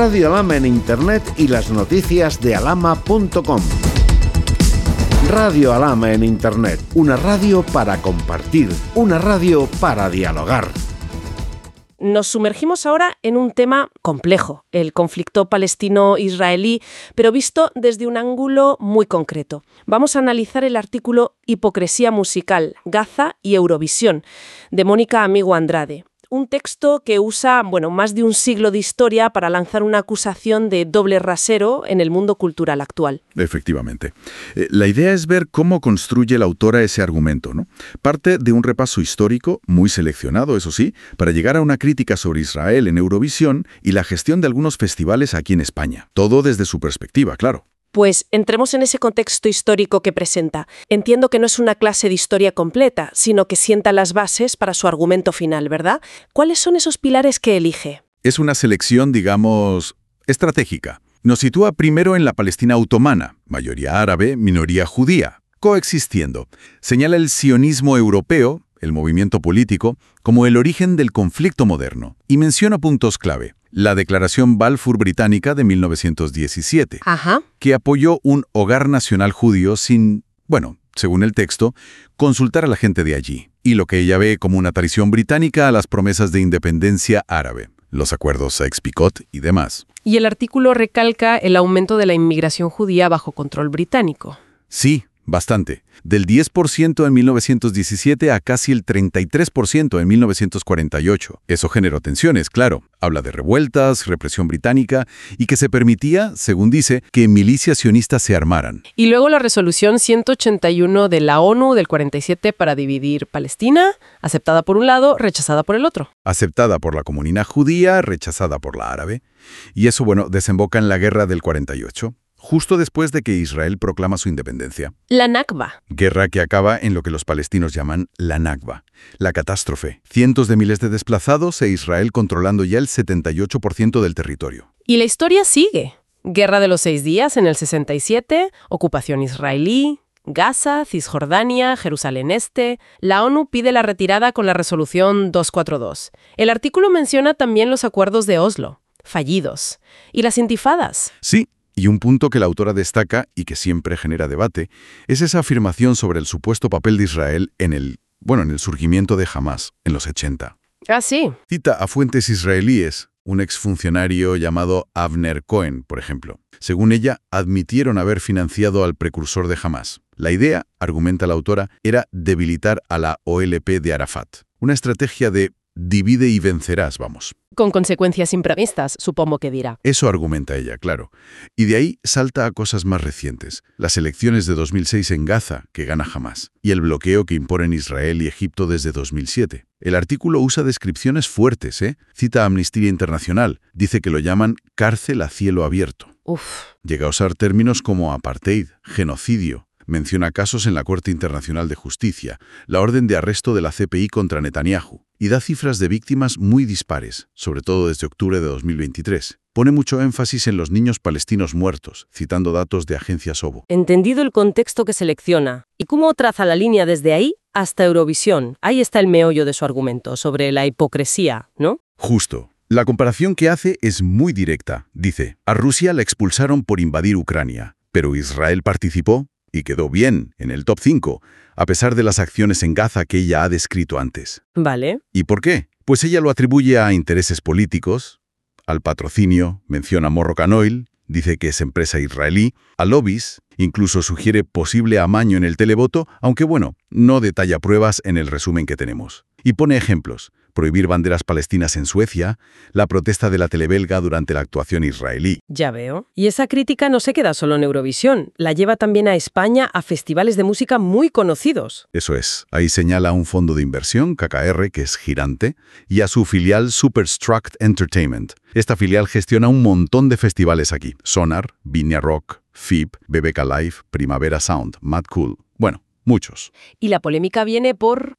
Radio Alhama en Internet y las noticias de alhama.com. Radio Alhama en Internet, una radio para compartir, una radio para dialogar. Nos sumergimos ahora en un tema complejo, el conflicto palestino-israelí, pero visto desde un ángulo muy concreto. Vamos a analizar el artículo Hipocresía musical, Gaza y Eurovisión, de Mónica Amigo Andrade. Un texto que usa, más de un siglo de historia para lanzar una acusación de doble rasero en el mundo cultural actual. Efectivamente. La idea es ver cómo construye la autora ese argumento, ¿no? Parte de un repaso histórico, muy seleccionado, eso sí, para llegar a una crítica sobre Israel en Eurovisión y la gestión de algunos festivales aquí en España. Todo desde su perspectiva, claro. Pues entremos en ese contexto histórico que presenta. Entiendo que no es una clase de historia completa, sino que sienta las bases para su argumento final, ¿verdad? ¿Cuáles son esos pilares que elige? Es una selección, digamos, estratégica. Nos sitúa primero en la Palestina otomana, mayoría árabe, minoría judía, coexistiendo. Señala el sionismo europeo, el movimiento político, como el origen del conflicto moderno, y menciona puntos clave. La Declaración Balfour británica de 1917, que apoyó un hogar nacional judío sin, según el texto, consultar a la gente de allí, y lo que ella ve como una traición británica a las promesas de independencia árabe, los acuerdos Sykes-Picot y demás. Y el artículo recalca el aumento de la inmigración judía bajo control británico. Sí, bastante. Del 10% en 1917 a casi el 33% en 1948. Eso generó tensiones, claro. Habla de revueltas, represión británica y que se permitía, según dice, que milicias sionistas se armaran. Y luego la resolución 181 de la ONU del 47 para dividir Palestina, aceptada por un lado, rechazada por el otro. Aceptada por la comunidad judía, rechazada por la árabe. Y eso, desemboca en la guerra del 48. Justo después de que Israel proclama su independencia. La Nakba. Guerra que acaba en lo que los palestinos llaman la Nakba, la catástrofe. Cientos de miles de desplazados e Israel controlando ya el 78% del territorio. Y la historia sigue. Guerra de los 6 días en el 67, ocupación israelí, Gaza, Cisjordania, Jerusalén Este. La ONU pide la retirada con la resolución 242. El artículo menciona también los acuerdos de Oslo, fallidos, y las intifadas. Sí. Y un punto que la autora destaca y que siempre genera debate es esa afirmación sobre el supuesto papel de Israel en el surgimiento de Hamás en los 80. Ah, sí. Cita a fuentes israelíes, un exfuncionario llamado Avner Cohen, por ejemplo. Según ella, admitieron haber financiado al precursor de Hamás. La idea, argumenta la autora, era debilitar a la OLP de Arafat. Una estrategia de divide y vencerás, Con consecuencias imprevistas, supongo que dirá. Eso argumenta ella, claro. Y de ahí salta a cosas más recientes. Las elecciones de 2006 en Gaza, que gana Hamás, y el bloqueo que imponen Israel y Egipto desde 2007. El artículo usa descripciones fuertes, Cita a Amnistía Internacional. Dice que lo llaman cárcel a cielo abierto. Llega a usar términos como apartheid, genocidio. Menciona casos en la Corte Internacional de Justicia, la orden de arresto de la CPI contra Netanyahu, y da cifras de víctimas muy dispares, sobre todo desde octubre de 2023. Pone mucho énfasis en los niños palestinos muertos, citando datos de agencia SOBO. Entendido el contexto que selecciona, ¿y cómo traza la línea desde ahí hasta Eurovisión? Ahí está el meollo de su argumento, sobre la hipocresía, ¿no? Justo. La comparación que hace es muy directa. Dice, a Rusia la expulsaron por invadir Ucrania, pero Israel participó y quedó bien en el top 5, a pesar de las acciones en Gaza que ella ha descrito antes. Vale. ¿Y por qué? Pues ella lo atribuye a intereses políticos, al patrocinio, menciona Moroccan Oil, dice que es empresa israelí, a lobbies, incluso sugiere posible amaño en el televoto, aunque no detalla pruebas en el resumen que tenemos. Y pone ejemplos. Prohibir banderas palestinas en Suecia, la protesta de la telebelga durante la actuación israelí. Ya veo. Y esa crítica no se queda solo en Eurovisión, la lleva también a España a festivales de música muy conocidos. Eso es. Ahí señala un fondo de inversión, KKR, que es gigante, y a su filial Superstruct Entertainment. Esta filial gestiona un montón de festivales aquí. Sonar, Viña Rock, FIP, BBK Live, Primavera Sound, Mad Cool. Muchos. Y la polémica viene por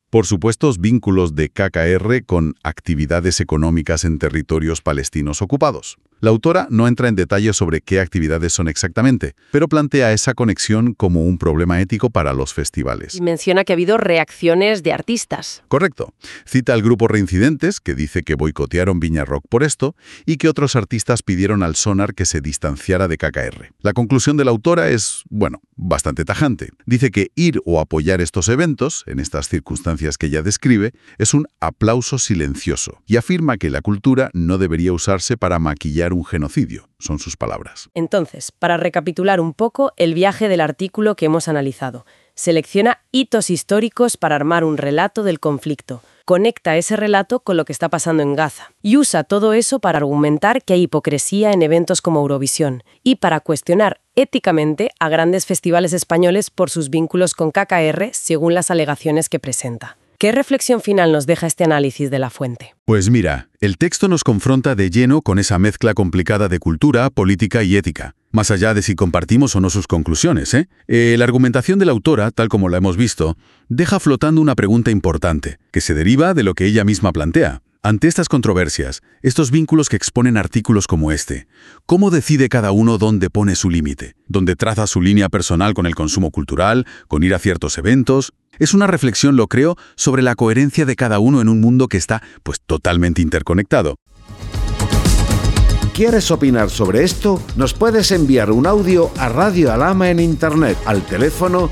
Por supuestos vínculos de KKR con actividades económicas en territorios palestinos ocupados. La autora no entra en detalles sobre qué actividades son exactamente, pero plantea esa conexión como un problema ético para los festivales. Y menciona que ha habido reacciones de artistas. Correcto. Cita al grupo Reincidentes, que dice que boicotearon Viña Rock por esto, y que otros artistas pidieron al Sonar que se distanciara de KKR. La conclusión de la autora es, bastante tajante. Dice que ir o apoyar estos eventos, en estas circunstancias que ella describe, es un aplauso silencioso, y afirma que la cultura no debería usarse para maquillar un genocidio, son sus palabras. Entonces, para recapitular un poco el viaje del artículo que hemos analizado, selecciona hitos históricos para armar un relato del conflicto, conecta ese relato con lo que está pasando en Gaza y usa todo eso para argumentar que hay hipocresía en eventos como Eurovisión y para cuestionar éticamente a grandes festivales españoles por sus vínculos con KKR según las alegaciones que presenta. ¿Qué reflexión final nos deja este análisis de la fuente? Pues mira, el texto nos confronta de lleno con esa mezcla complicada de cultura, política y ética, más allá de si compartimos o no sus conclusiones, La argumentación de la autora, tal como la hemos visto, deja flotando una pregunta importante, que se deriva de lo que ella misma plantea. Ante estas controversias, estos vínculos que exponen artículos como este, ¿cómo decide cada uno dónde pone su límite? ¿Dónde traza su línea personal con el consumo cultural, con ir a ciertos eventos? Es una reflexión, lo creo, sobre la coherencia de cada uno en un mundo que está, totalmente interconectado. ¿Quieres opinar sobre esto? Nos puedes enviar un audio a Radio Alhama en Internet al teléfono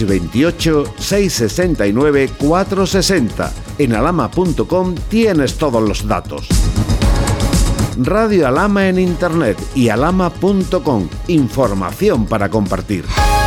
628-669-460. En alhama.com tienes todos los datos. Radio Alhama en Internet y alhama.com. Información para compartir.